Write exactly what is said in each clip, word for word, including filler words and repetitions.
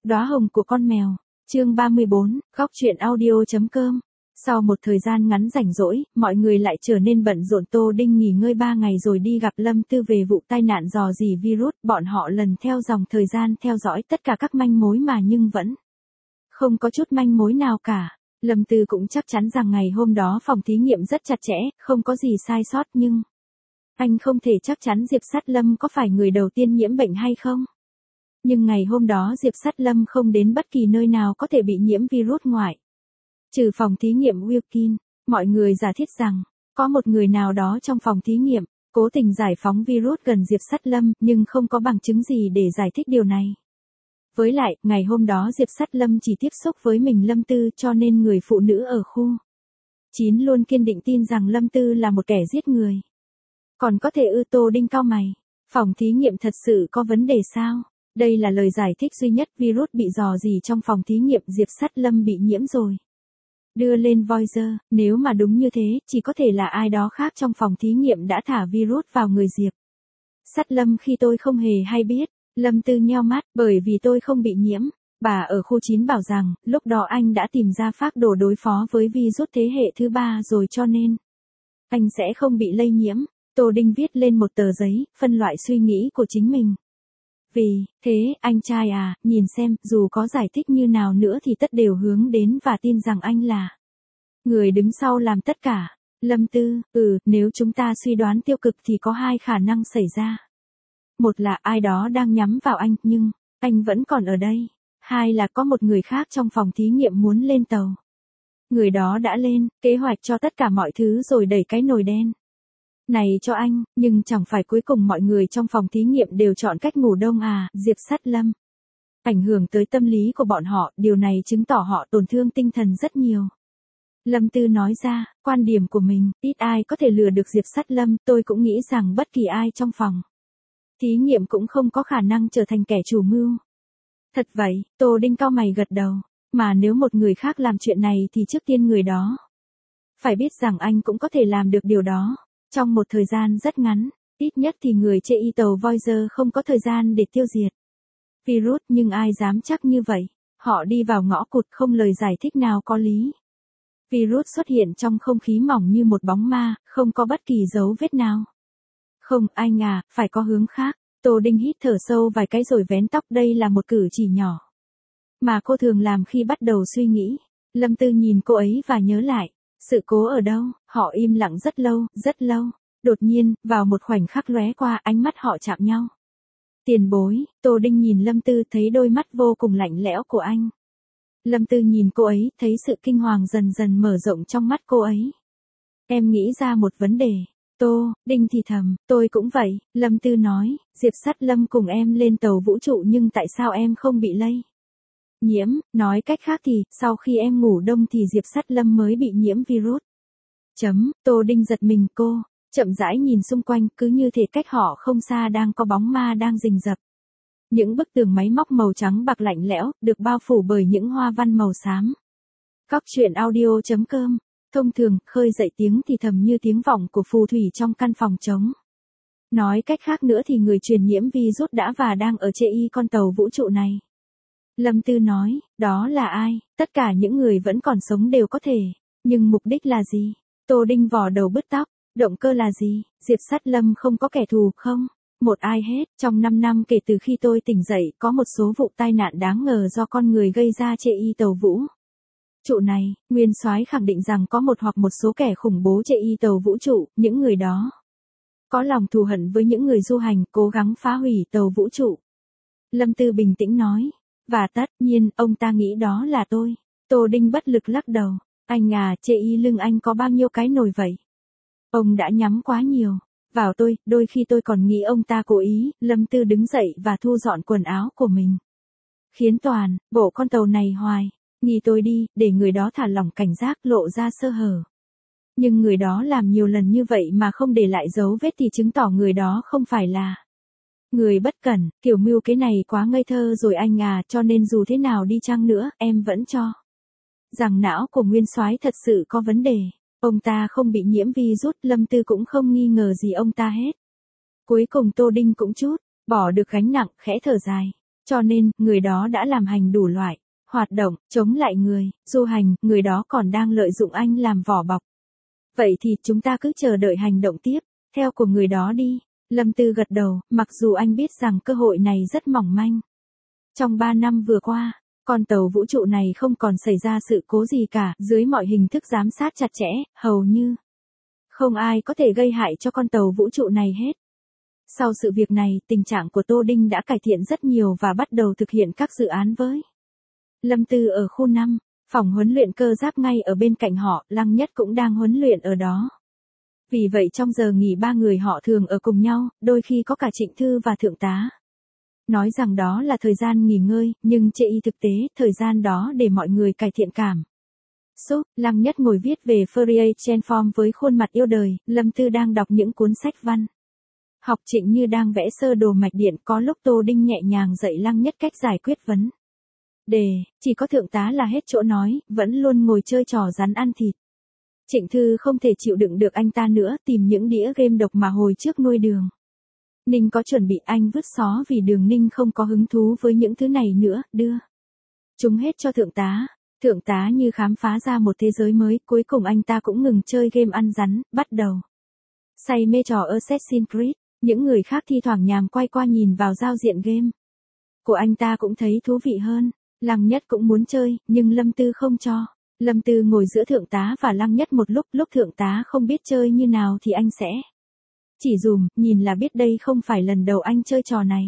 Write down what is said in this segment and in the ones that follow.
Đóa hồng của con mèo. Chương ba mươi bốn, góc truyện audio.com. Sau một thời gian ngắn rảnh rỗi, mọi người lại trở nên bận rộn. Tô Đinh nghỉ ngơi ba ngày rồi đi gặp Lâm Tư về vụ tai nạn rò rỉ virus. Bọn họ lần theo dòng thời gian theo dõi tất cả các manh mối mà nhưng vẫn không có chút manh mối nào cả. Lâm Tư cũng chắc chắn rằng ngày hôm đó phòng thí nghiệm rất chặt chẽ, không có gì sai sót, nhưng anh không thể chắc chắn Diệp Sát Lâm có phải người đầu tiên nhiễm bệnh hay không. Nhưng ngày hôm đó Diệp Sát Lâm không đến bất kỳ nơi nào có thể bị nhiễm virus ngoại trừ phòng thí nghiệm Wilkin. Mọi người giả thiết rằng, có một người nào đó trong phòng thí nghiệm, cố tình giải phóng virus gần Diệp Sát Lâm, nhưng không có bằng chứng gì để giải thích điều này. Với lại, ngày hôm đó Diệp Sát Lâm chỉ tiếp xúc với mình Lâm Tư, cho nên người phụ nữ ở khu chín luôn kiên định tin rằng Lâm Tư là một kẻ giết người. Còn có thể ư? Tô Đinh cau mày. Phòng thí nghiệm thật sự có vấn đề sao? Đây là lời giải thích duy nhất. Virus bị dò dỉ trong phòng thí nghiệm, Diệp Sát Lâm bị nhiễm rồi. Đưa lên Voyager, nếu mà đúng như thế, chỉ có thể là ai đó khác trong phòng thí nghiệm đã thả virus vào người Diệp Sát Lâm khi tôi không hề hay biết. Lâm Tư nheo mắt, bởi vì tôi không bị nhiễm. Bà ở khu chín bảo rằng, lúc đó anh đã tìm ra phác đồ đối phó với virus thế hệ thứ ba rồi, cho nên anh sẽ không bị lây nhiễm. Tô Đinh viết lên một tờ giấy, phân loại suy nghĩ của chính mình. Vì thế, anh trai à, nhìn xem, dù có giải thích như nào nữa thì tất đều hướng đến và tin rằng anh là người đứng sau làm tất cả. Lâm Tư, ừ, nếu chúng ta suy đoán tiêu cực thì có hai khả năng xảy ra. Một là ai đó đang nhắm vào anh, nhưng anh vẫn còn ở đây. Hai là có một người khác trong phòng thí nghiệm muốn lên tàu. Người đó đã lên, kế hoạch cho tất cả mọi thứ rồi đẩy cái nồi đen này cho anh, nhưng chẳng phải cuối cùng mọi người trong phòng thí nghiệm đều chọn cách ngủ đông à? Diệp Sát Lâm ảnh hưởng tới tâm lý của bọn họ, điều này chứng tỏ họ tổn thương tinh thần rất nhiều. Lâm Tư nói ra, quan điểm của mình, ít ai có thể lừa được Diệp Sát Lâm, tôi cũng nghĩ rằng bất kỳ ai trong phòng thí nghiệm cũng không có khả năng trở thành kẻ chủ mưu. Thật vậy, Tô Đinh cau mày gật đầu, mà nếu một người khác làm chuyện này thì trước tiên người đó phải biết rằng anh cũng có thể làm được điều đó. Trong một thời gian rất ngắn, ít nhất thì người chê y tàu Voyager không có thời gian để tiêu diệt virus, nhưng ai dám chắc như vậy. Họ đi vào ngõ cụt, không lời giải thích nào có lý. Virus xuất hiện trong không khí mỏng như một bóng ma, không có bất kỳ dấu vết nào. Không, anh à, phải có hướng khác. Tô Đinh hít thở sâu vài cái rồi vén tóc. Đây là một cử chỉ nhỏ mà cô thường làm khi bắt đầu suy nghĩ. Lâm Tư nhìn cô ấy và nhớ lại. Sự cố ở đâu? Họ im lặng rất lâu, rất lâu. Đột nhiên, vào một khoảnh khắc lóe qua, ánh mắt họ chạm nhau. Tiền bối. Tô Đinh nhìn Lâm Tư, thấy đôi mắt vô cùng lạnh lẽo của anh. Lâm Tư nhìn cô ấy, thấy sự kinh hoàng dần dần mở rộng trong mắt cô ấy. Em nghĩ ra một vấn đề. Tô Đinh thì thầm, tôi cũng vậy. Lâm Tư nói, Diệp Sát Lâm cùng em lên tàu vũ trụ, nhưng tại sao em không bị lây nhiễm? Nói cách khác thì, sau khi em ngủ đông thì Diệp Sát Lâm mới bị nhiễm virus. Chấm. Tô Đinh giật mình. Cô chậm rãi nhìn xung quanh, cứ như thể cách họ không xa đang có bóng ma đang rình rập. Những bức tường máy móc màu trắng bạc lạnh lẽo, được bao phủ bởi những hoa văn màu xám. Góc truyện audio.com. Thông thường, khơi dậy tiếng thì thầm như tiếng vọng của phù thủy trong căn phòng trống. Nói cách khác nữa thì người truyền nhiễm virus đã và đang ở trên y con tàu vũ trụ này. Lâm Tư nói, đó là ai? Tất cả những người vẫn còn sống đều có thể. Nhưng mục đích là gì? Tô Đinh vò đầu bứt tóc. Động cơ là gì? Diệp Sát Lâm không có kẻ thù không? Một ai hết. Trong năm năm kể từ khi tôi tỉnh dậy, có một số vụ tai nạn đáng ngờ do con người gây ra trên y tàu vũ trụ này. Nguyên soái khẳng định rằng có một hoặc một số kẻ khủng bố trên y tàu vũ trụ. Những người đó có lòng thù hận với những người du hành, cố gắng phá hủy tàu vũ trụ. Lâm Tư bình tĩnh nói. Và tất nhiên, ông ta nghĩ đó là tôi. Tô Đinh bất lực lắc đầu. Anh à, chê y lưng anh có bao nhiêu cái nồi vậy? Ông đã nhắm quá nhiều vào tôi, đôi khi tôi còn nghĩ ông ta cố ý. Lâm Tư đứng dậy và thu dọn quần áo của mình. Khiến toàn bộ con tàu này hoài nghi tôi đi, để người đó thả lỏng cảnh giác, lộ ra sơ hở. Nhưng người đó làm nhiều lần như vậy mà không để lại dấu vết thì chứng tỏ người đó không phải là người bất cẩn. Kiểu mưu kế này quá ngây thơ rồi anh à, cho nên dù thế nào đi chăng nữa, em vẫn cho rằng não của nguyên soái thật sự có vấn đề. Ông ta không bị nhiễm virus. Lâm Tư cũng không nghi ngờ gì ông ta hết. Cuối cùng Tô Đinh cũng chút bỏ được gánh nặng, khẽ thở dài. Cho nên, người đó đã làm hành đủ loại hoạt động, chống lại người, du hành, người đó còn đang lợi dụng anh làm vỏ bọc. Vậy thì chúng ta cứ chờ đợi hành động tiếp, theo của người đó đi. Lâm Tư gật đầu, mặc dù anh biết rằng cơ hội này rất mỏng manh. Trong ba năm vừa qua, con tàu vũ trụ này không còn xảy ra sự cố gì cả, dưới mọi hình thức giám sát chặt chẽ, hầu như không ai có thể gây hại cho con tàu vũ trụ này hết. Sau sự việc này, tình trạng của Tô Đinh đã cải thiện rất nhiều và bắt đầu thực hiện các dự án với Lâm Tư ở khu năm, phòng huấn luyện cơ giáp ngay ở bên cạnh họ, Lăng Nhất cũng đang huấn luyện ở đó. Vì vậy trong giờ nghỉ ba người họ thường ở cùng nhau, đôi khi có cả Trịnh Thư và Thượng tá. Nói rằng đó là thời gian nghỉ ngơi, nhưng chệ y thực tế, thời gian đó để mọi người cải thiện cảm xúc. Lăng Nhất ngồi viết về Fourier Transform với khuôn mặt yêu đời, Lâm Tư đang đọc những cuốn sách văn học, Trịnh Như đang vẽ sơ đồ mạch điện, có lúc Tô Đinh nhẹ nhàng dạy Lăng Nhất cách giải quyết vấn đề, chỉ có Thượng tá là hết chỗ nói, vẫn luôn ngồi chơi trò rắn ăn thịt. Trịnh Thư không thể chịu đựng được anh ta nữa, tìm những đĩa game độc mà hồi trước nuôi Đường Ninh có chuẩn bị, anh vứt xó vì Đường Ninh không có hứng thú với những thứ này nữa, đưa chúng hết cho Thượng tá. Thượng tá như khám phá ra một thế giới mới, cuối cùng anh ta cũng ngừng chơi game ăn rắn, bắt đầu say mê trò Assassin's Creed. Những người khác thi thoảng nhàm quay qua nhìn vào giao diện game của anh ta cũng thấy thú vị hơn. Lăng Nhất cũng muốn chơi, nhưng Lâm Tư không cho. Lâm Tư ngồi giữa Thượng tá và Lăng Nhất một lúc, lúc Thượng tá không biết chơi như nào thì anh sẽ chỉ dùm, nhìn là biết đây không phải lần đầu anh chơi trò này.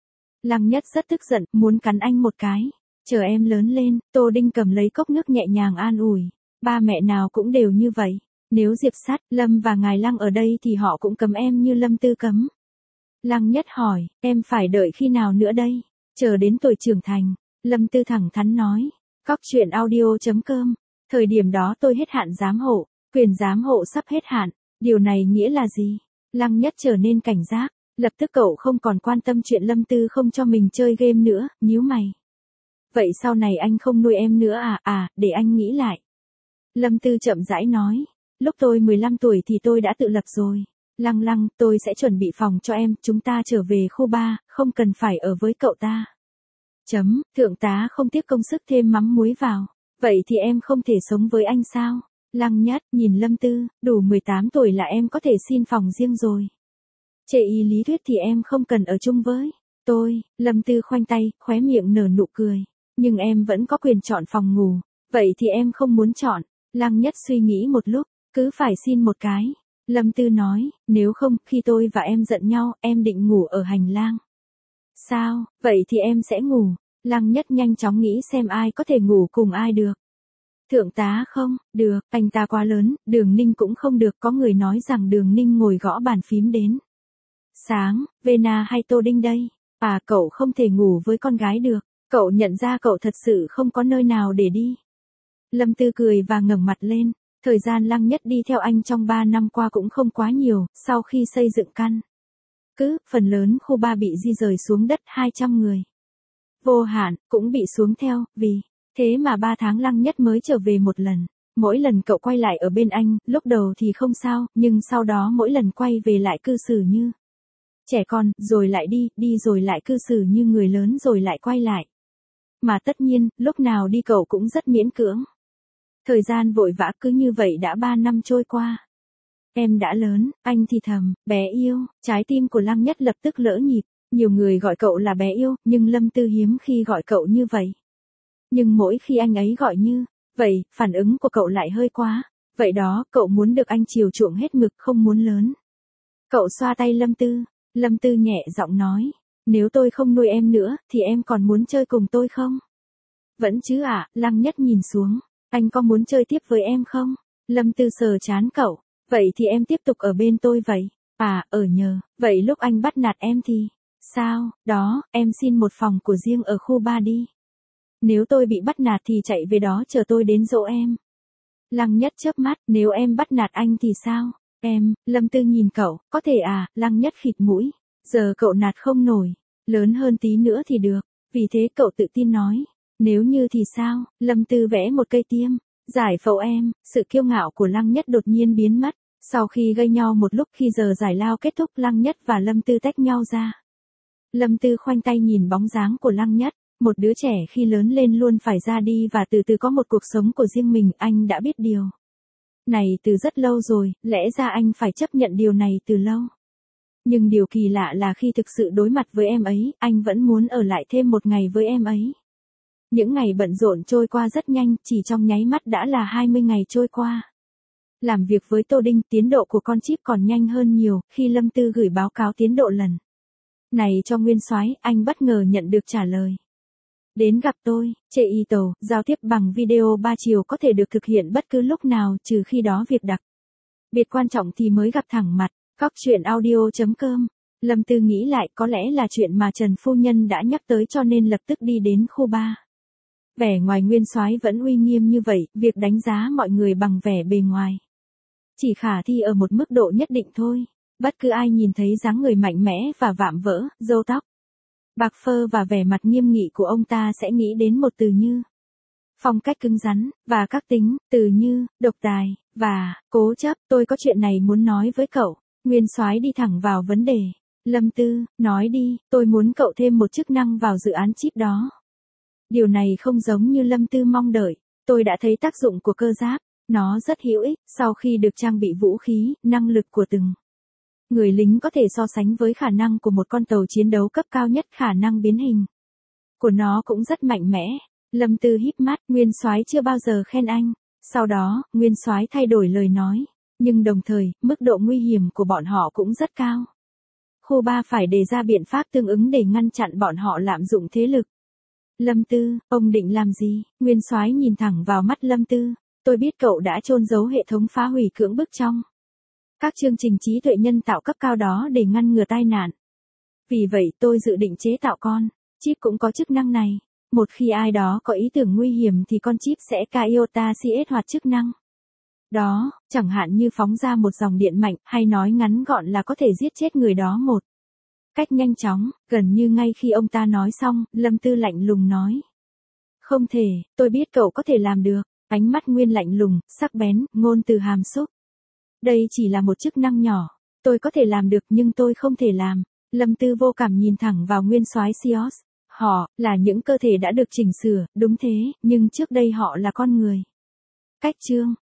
Lăng Nhất rất tức giận, muốn cắn anh một cái. Chờ em lớn lên, Tô Đinh cầm lấy cốc nước nhẹ nhàng an ủi. Ba mẹ nào cũng đều như vậy. Nếu Diệp Sát, Lâm và Ngài Lăng ở đây thì họ cũng cấm em như Lâm Tư cấm. Lăng Nhất hỏi, em phải đợi khi nào nữa đây? Chờ đến tuổi trưởng thành. Lâm Tư thẳng thắn nói. Cóc truyện audio chấm com. Thời điểm đó tôi hết hạn giám hộ, quyền giám hộ sắp hết hạn. Điều này nghĩa là gì? Lăng Nhất trở nên cảnh giác. Lập tức cậu không còn quan tâm chuyện Lâm Tư không cho mình chơi game nữa, nhíu mày. Vậy sau này anh không nuôi em nữa à? À, để anh nghĩ lại. Lâm Tư chậm rãi nói. Lúc tôi mười lăm tuổi thì tôi đã tự lập rồi. Lăng Lăng, tôi sẽ chuẩn bị phòng cho em, chúng ta trở về khu ba, không cần phải ở với cậu ta. Chấm, Thượng tá không tiếc công sức thêm mắm muối vào. Vậy thì em không thể sống với anh sao? Lăng Nhất, nhìn Lâm Tư, đủ mười tám tuổi là em có thể xin phòng riêng rồi. Chệ y lý thuyết thì em không cần ở chung với tôi. Lâm Tư khoanh tay, khóe miệng nở nụ cười. Nhưng em vẫn có quyền chọn phòng ngủ. Vậy thì em không muốn chọn. Lăng Nhất suy nghĩ một lúc, cứ phải xin một cái. Lâm Tư nói, nếu không, khi tôi và em giận nhau, em định ngủ ở hành lang. Sao, vậy thì em sẽ ngủ. Lăng Nhất nhanh chóng nghĩ xem ai có thể ngủ cùng ai được. Thượng tá không, được, anh ta quá lớn, Đường Ninh cũng không được, có người nói rằng Đường Ninh ngồi gõ bàn phím đến sáng, Vena hay Tô Đinh đây? À, cậu không thể ngủ với con gái được, cậu nhận ra cậu thật sự không có nơi nào để đi. Lâm Tư cười và ngẩng mặt lên, thời gian Lăng Nhất đi theo anh trong ba năm qua cũng không quá nhiều, sau khi xây dựng căn cứ, phần lớn khu ba bị di rời xuống đất hai trăm người. Vô Hạn cũng bị xuống theo, vì thế mà ba tháng Lăng Nhất mới trở về một lần. Mỗi lần cậu quay lại ở bên anh, lúc đầu thì không sao, nhưng sau đó mỗi lần quay về lại cư xử như trẻ con, rồi lại đi, đi rồi lại cư xử như người lớn rồi lại quay lại. Mà tất nhiên, lúc nào đi cậu cũng rất miễn cưỡng. Thời gian vội vã cứ như vậy đã ba năm trôi qua. Em đã lớn, anh thì thầm, bé yêu, trái tim của Lăng Nhất lập tức lỡ nhịp. Nhiều người gọi cậu là bé yêu, nhưng Lâm Tư hiếm khi gọi cậu như vậy. Nhưng mỗi khi anh ấy gọi như vậy, phản ứng của cậu lại hơi quá. Vậy đó, cậu muốn được anh chiều chuộng hết mực, không muốn lớn. Cậu xoa tay Lâm Tư. Lâm Tư nhẹ giọng nói. Nếu tôi không nuôi em nữa, thì em còn muốn chơi cùng tôi không? Vẫn chứ ạ, à, Lăng Nhất nhìn xuống. Anh có muốn chơi tiếp với em không? Lâm Tư sờ chán cậu. Vậy thì em tiếp tục ở bên tôi vậy. À, ở nhờ. Vậy lúc anh bắt nạt em thì sao? Đó, em xin một phòng của riêng ở khu ba đi. Nếu tôi bị bắt nạt thì chạy về đó chờ tôi đến dỗ em. Lăng Nhất chớp mắt, nếu em bắt nạt anh thì sao? Em, Lâm Tư nhìn cậu, có thể à? Lăng Nhất khịt mũi. Giờ cậu nạt không nổi. Lớn hơn tí nữa thì được. Vì thế cậu tự tin nói. Nếu như thì sao? Lâm Tư vẽ một cây tiêm. Giải phẫu em, sự kiêu ngạo của Lăng Nhất đột nhiên biến mất. Sau khi gây nhau một lúc, khi giờ giải lao kết thúc, Lăng Nhất và Lâm Tư tách nhau ra. Lâm Tư khoanh tay nhìn bóng dáng của Lăng Nhất, một đứa trẻ khi lớn lên luôn phải ra đi và từ từ có một cuộc sống của riêng mình, anh đã biết điều này từ rất lâu rồi, lẽ ra anh phải chấp nhận điều này từ lâu. Nhưng điều kỳ lạ là khi thực sự đối mặt với em ấy, anh vẫn muốn ở lại thêm một ngày với em ấy. Những ngày bận rộn trôi qua rất nhanh, chỉ trong nháy mắt đã là hai mươi ngày trôi qua. Làm việc với Tô Đinh, tiến độ của con chip còn nhanh hơn nhiều, khi Lâm Tư gửi báo cáo tiến độ lần này cho Nguyên Soái, anh bất ngờ nhận được trả lời. Đến gặp tôi, chê y tàu, giao tiếp bằng video ba chiều có thể được thực hiện bất cứ lúc nào trừ khi đó việc đặc biệt quan trọng thì mới gặp thẳng mặt. Góc chuyện audio chấm com. Lâm Tư nghĩ lại có lẽ là chuyện mà Trần Phu Nhân đã nhắc tới cho nên lập tức đi đến khu ba. Vẻ ngoài Nguyên Soái vẫn uy nghiêm như vậy, việc đánh giá mọi người bằng vẻ bề ngoài chỉ khả thi ở một mức độ nhất định thôi. Bất cứ ai nhìn thấy dáng người mạnh mẽ và vạm vỡ, râu tóc bạc phơ và vẻ mặt nghiêm nghị của ông ta sẽ nghĩ đến một từ như phong cách cứng rắn, và các tính, từ như, độc tài, và, cố chấp. Tôi có chuyện này muốn nói với cậu. Nguyên Soái đi thẳng vào vấn đề. Lâm Tư, nói đi, tôi muốn cậu thêm một chức năng vào dự án chip đó. Điều này không giống như Lâm Tư mong đợi. Tôi đã thấy tác dụng của cơ giáp. Nó rất hữu ích, sau khi được trang bị vũ khí, năng lực của từng người lính có thể so sánh với khả năng của một con tàu chiến đấu cấp cao nhất, khả năng biến hình của nó cũng rất mạnh mẽ. Lâm Tư híp mắt, Nguyên Soái chưa bao giờ khen anh. Sau đó, Nguyên Soái thay đổi lời nói, nhưng đồng thời, mức độ nguy hiểm của bọn họ cũng rất cao. Khu ba phải đề ra biện pháp tương ứng để ngăn chặn bọn họ lạm dụng thế lực. Lâm Tư, ông định làm gì? Nguyên Soái nhìn thẳng vào mắt Lâm Tư. Tôi biết cậu đã chôn giấu hệ thống phá hủy cưỡng bức trong các chương trình trí tuệ nhân tạo cấp cao đó để ngăn ngừa tai nạn. Vì vậy tôi dự định chế tạo con chip cũng có chức năng này. Một khi ai đó có ý tưởng nguy hiểm thì con chip sẽ iota cs hoạt chức năng đó, chẳng hạn như phóng ra một dòng điện mạnh, hay nói ngắn gọn là có thể giết chết người đó một cách nhanh chóng. Gần như ngay khi ông ta nói xong, Lâm Tư lạnh lùng nói. Không thể, tôi biết cậu có thể làm được. Ánh mắt Nguyên lạnh lùng, sắc bén, ngôn từ hàm xúc. Đây chỉ là một chức năng nhỏ. Tôi có thể làm được nhưng tôi không thể làm. Lâm Tư vô cảm nhìn thẳng vào Nguyên Soái Sios. Họ, là những cơ thể đã được chỉnh sửa, đúng thế, nhưng trước đây họ là con người. Cách chương.